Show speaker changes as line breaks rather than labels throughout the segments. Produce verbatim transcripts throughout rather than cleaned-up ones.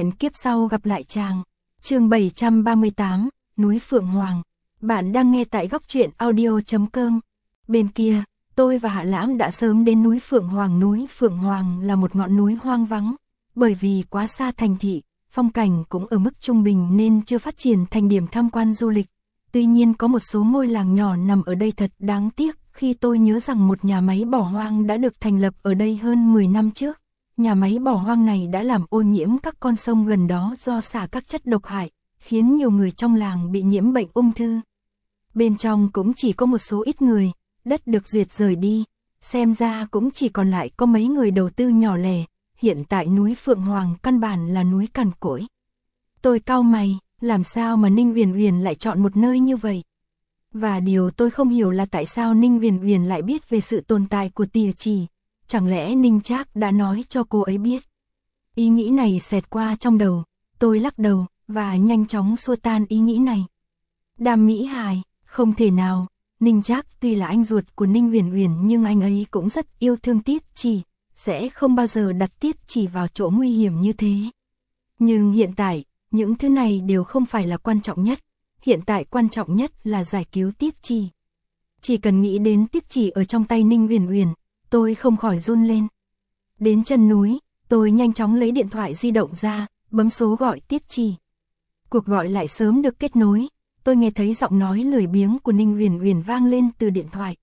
hẹn kiếp sau gặp lại chàng. Chương bảy trăm ba mươi tám, núi Phượng Hoàng. Bạn đang nghe tại góc truyện audio chấm com. Bên kia, tôi và Hạ Lãm đã sớm đến núi Phượng Hoàng. Núi Phượng Hoàng là một ngọn núi hoang vắng, bởi vì quá xa thành thị, phong cảnh cũng ở mức trung bình nên chưa phát triển thành điểm tham quan du lịch. Tuy nhiên có một số ngôi làng nhỏ nằm ở đây thật đáng tiếc, khi tôi nhớ rằng một nhà máy bỏ hoang đã được thành lập ở đây hơn mười năm trước. Nhà máy bỏ hoang này đã làm ô nhiễm các con sông gần đó do xả các chất độc hại, khiến nhiều người trong làng bị nhiễm bệnh ung thư. Bên trong cũng chỉ có một số ít người, đất được duyệt rời đi, xem ra cũng chỉ còn lại có mấy người đầu tư nhỏ lẻ. Hiện tại núi Phượng Hoàng căn bản là núi cằn cỗi. Tôi cau mày, làm sao mà Ninh Uyển Uyển lại chọn một nơi như vậy? Và điều tôi không hiểu là tại sao Ninh Uyển Uyển lại biết về sự tồn tại của Tìa Trì. Chẳng lẽ Ninh Trác đã nói cho cô ấy biết? Ý nghĩ này xẹt qua trong đầu, tôi lắc đầu và nhanh chóng xua tan ý nghĩ này. Đàm Mỹ Hài, không thể nào. Ninh Trác tuy là anh ruột của Ninh Uyển Uyển nhưng anh ấy cũng rất yêu thương Tiết Trì, sẽ không bao giờ đặt Tiết Trì vào chỗ nguy hiểm như thế. Nhưng hiện tại, những thứ này đều không phải là quan trọng nhất. Hiện tại quan trọng nhất là giải cứu Tiết Trì. Chỉ cần nghĩ đến Tiết Trì ở trong tay Ninh Uyển Uyển, tôi không khỏi run lên. Đến chân núi, tôi nhanh chóng lấy điện thoại di động ra, bấm số gọi Tiết Trì. Cuộc gọi lại sớm được kết nối, tôi nghe thấy giọng nói lười biếng của Ninh Uyển Uyển vang lên từ điện thoại.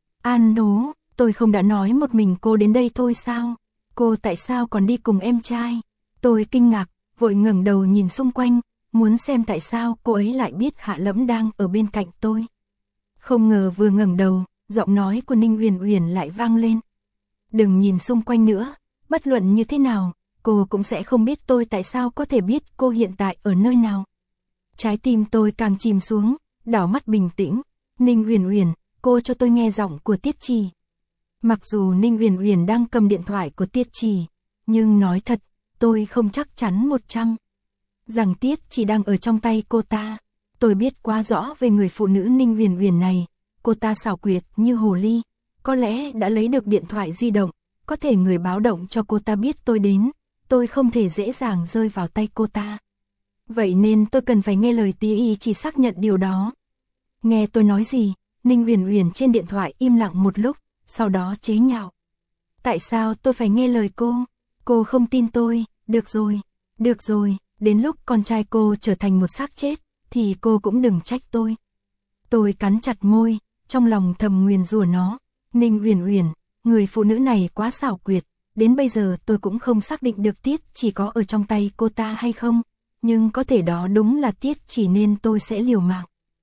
An nố, tôi không đã nói một mình cô đến đây thôi sao? Cô tại sao còn đi cùng em trai? Tôi kinh ngạc, vội ngẩng đầu nhìn xung quanh, muốn xem tại sao cô ấy lại biết Hạ Lẫm đang ở bên cạnh tôi. Không ngờ vừa ngẩng đầu, giọng nói của Ninh Uyển Uyển lại vang lên. Đừng nhìn xung quanh nữa, bất luận như thế nào, cô cũng sẽ không biết tôi tại sao có thể biết cô hiện tại ở nơi nào. Trái tim tôi càng chìm xuống, đảo mắt bình tĩnh. Ninh Uyển Uyển, cô cho tôi nghe giọng của Tiết Trì. Mặc dù Ninh Uyển Uyển đang cầm điện thoại của Tiết Trì, nhưng nói thật, tôi không chắc chắn một trăm rằng Tiết Trì đang ở trong tay cô ta. Tôi biết quá rõ về người phụ nữ Ninh Uyển Uyển này, cô ta xảo quyệt như hồ ly, có lẽ đã lấy được điện thoại di động, có thể người báo động cho cô ta biết tôi đến, tôi không thể dễ dàng rơi vào tay cô ta. Vậy nên tôi cần phải nghe lời Tía Y chỉ xác nhận điều đó. Nghe tôi nói gì? Ninh Uyển Uyển trên điện thoại im lặng một lúc, sau đó chế nhạo. Tại sao tôi phải nghe lời cô? Cô không tin tôi, được rồi, được rồi, đến lúc con trai cô trở thành một xác chết, thì cô cũng đừng trách tôi. Tôi cắn chặt môi, trong lòng thầm nguyền rủa nó. Ninh Uyển Uyển, người phụ nữ này quá xảo quyệt, đến bây giờ tôi cũng không xác định được Tiết chỉ có ở trong tay cô ta hay không, nhưng có thể đó đúng là Tiết chỉ nên tôi sẽ liều mạng.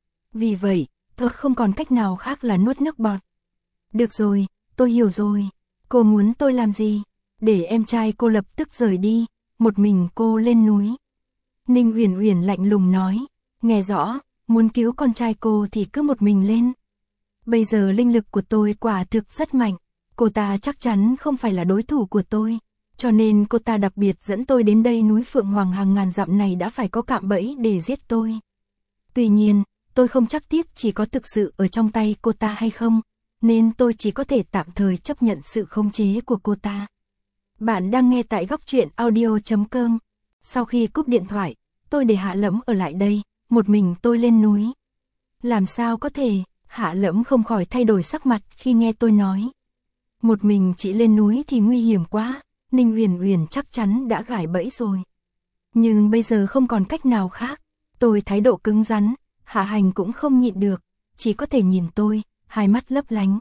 Vì vậy, tôi không còn cách nào khác là nuốt nước bọt. Được rồi, tôi hiểu rồi, cô muốn tôi làm gì? Để em trai cô lập tức rời đi, một mình cô lên núi. Ninh Uyển Uyển lạnh lùng nói, nghe rõ, muốn cứu con trai cô thì cứ một mình lên. Bây giờ linh lực của tôi quả thực rất mạnh, cô ta chắc chắn không phải là đối thủ của tôi, cho nên cô ta đặc biệt dẫn tôi đến đây. Núi Phượng Hoàng hàng ngàn dặm này đã phải có cạm bẫy để giết tôi. Tuy nhiên, tôi không chắc Tiết chỉ có thực sự ở trong tay cô ta hay không, nên tôi chỉ có thể tạm thời chấp nhận sự khống chế của cô ta. Bạn đang nghe tại góc truyện audio chấm com. Sau khi cúp điện thoại, tôi để Hạ Lẫm ở lại đây, một mình tôi lên núi. Làm sao có thể? Hạ Lẫm không khỏi thay đổi sắc mặt khi nghe tôi nói. Một mình chị lên núi thì nguy hiểm quá, Ninh Uyển Uyển chắc chắn đã gài bẫy rồi. Nhưng bây giờ không còn cách nào khác, tôi thái độ cứng rắn, Hạ Hành cũng không nhịn được, chỉ có thể nhìn tôi, hai mắt lấp lánh.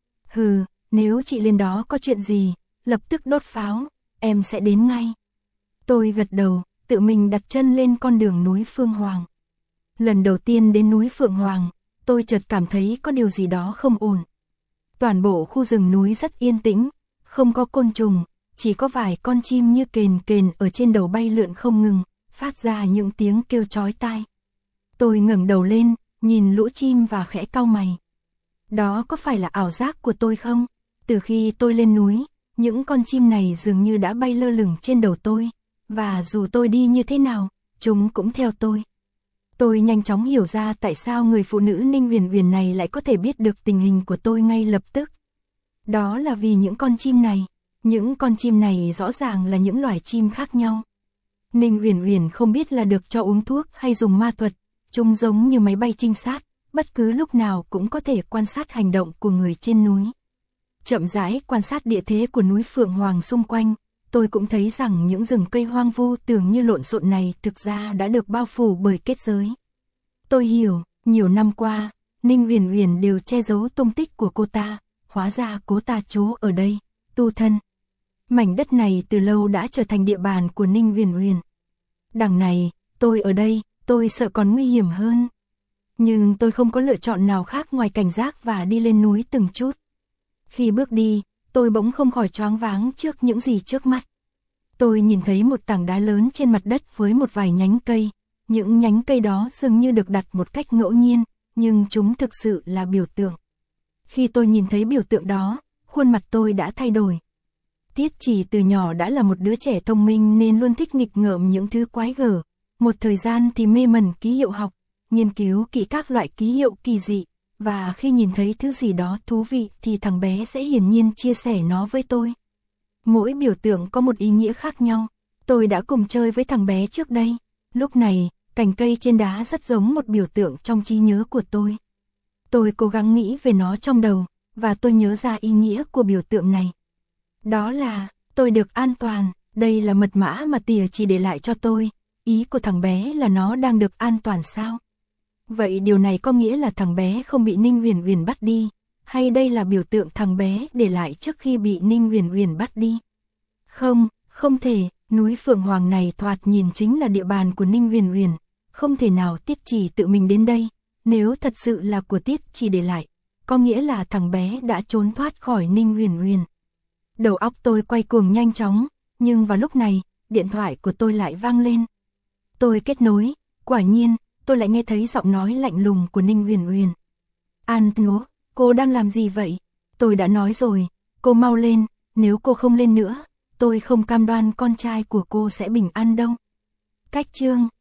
Hừ, nếu chị lên đó có chuyện gì, lập tức đốt pháo, em sẽ đến ngay. Tôi gật đầu, tự mình đặt chân lên con đường núi Phương Hoàng. Lần đầu tiên đến núi Phượng Hoàng, tôi chợt cảm thấy có điều gì đó không ổn. Toàn bộ khu rừng núi rất yên tĩnh, không có côn trùng, chỉ có vài con chim như kền kền ở trên đầu bay lượn không ngừng, phát ra những tiếng kêu chói tai. Tôi ngẩng đầu lên, nhìn lũ chim và khẽ cau mày. Đó có phải là ảo giác của tôi không? Từ khi tôi lên núi, những con chim này dường như đã bay lơ lửng trên đầu tôi, và dù tôi đi như thế nào, chúng cũng theo tôi. Tôi nhanh chóng hiểu ra tại sao người phụ nữ Ninh Uyển Uyển này lại có thể biết được tình hình của tôi ngay lập tức. Đó là vì những con chim này, những con chim này rõ ràng là những loài chim khác nhau. Ninh Uyển Uyển không biết là được cho uống thuốc hay dùng ma thuật, chúng giống như máy bay trinh sát, bất cứ lúc nào cũng có thể quan sát hành động của người trên núi. Chậm rãi quan sát địa thế của núi Phượng Hoàng xung quanh, tôi cũng thấy rằng những rừng cây hoang vu tưởng như lộn xộn này thực ra đã được bao phủ bởi kết giới. Tôi hiểu, nhiều năm qua, Ninh Uyển Uyển đều che giấu tung tích của cô ta, hóa ra cô ta trú ở đây, tu thân. Mảnh đất này từ lâu đã trở thành địa bàn của Ninh Uyển Uyển. Đằng này, tôi ở đây, tôi sợ còn nguy hiểm hơn. Nhưng tôi không có lựa chọn nào khác ngoài cảnh giác và đi lên núi từng chút. Khi bước đi, tôi bỗng không khỏi choáng váng trước những gì trước mắt. Tôi nhìn thấy một tảng đá lớn trên mặt đất với một vài nhánh cây. Những nhánh cây đó dường như được đặt một cách ngẫu nhiên, nhưng chúng thực sự là biểu tượng. Khi tôi nhìn thấy biểu tượng đó, khuôn mặt tôi đã thay đổi. Tiết Chỉ từ nhỏ đã là một đứa trẻ thông minh nên luôn thích nghịch ngợm những thứ quái gở. Một thời gian thì mê mẩn ký hiệu học, nghiên cứu kỹ các loại ký hiệu kỳ dị. Và khi nhìn thấy thứ gì đó thú vị thì thằng bé sẽ hiển nhiên chia sẻ nó với tôi. Mỗi biểu tượng có một ý nghĩa khác nhau. Tôi đã cùng chơi với thằng bé trước đây. Lúc này, cành cây trên đá rất giống một biểu tượng trong trí nhớ của tôi. Tôi cố gắng nghĩ về nó trong đầu, và tôi nhớ ra ý nghĩa của biểu tượng này. Đó là, tôi được an toàn, đây là mật mã mà Tìa Chỉ để lại cho tôi. Ý của thằng bé là nó đang được an toàn sao? Vậy điều này có nghĩa là thằng bé không bị Ninh Uyển Uyển bắt đi, hay đây là biểu tượng thằng bé để lại trước khi bị Ninh Uyển Uyển bắt đi? Không, không thể, núi Phượng Hoàng này thoạt nhìn chính là địa bàn của Ninh Uyển Uyển, không thể nào Tiết Chỉ tự mình đến đây, nếu thật sự là của Tiết Chỉ để lại, có nghĩa là thằng bé đã trốn thoát khỏi Ninh Uyển Uyển. Đầu óc tôi quay cuồng nhanh chóng, nhưng vào lúc này, điện thoại của tôi lại vang lên. Tôi kết nối, quả nhiên, tôi lại nghe thấy giọng nói lạnh lùng của Ninh Uyển Uyển. An Nố, cô đang làm gì vậy? Tôi đã nói rồi, cô mau lên, nếu cô không lên nữa, tôi không cam đoan con trai của cô sẽ bình an đâu. Cách chương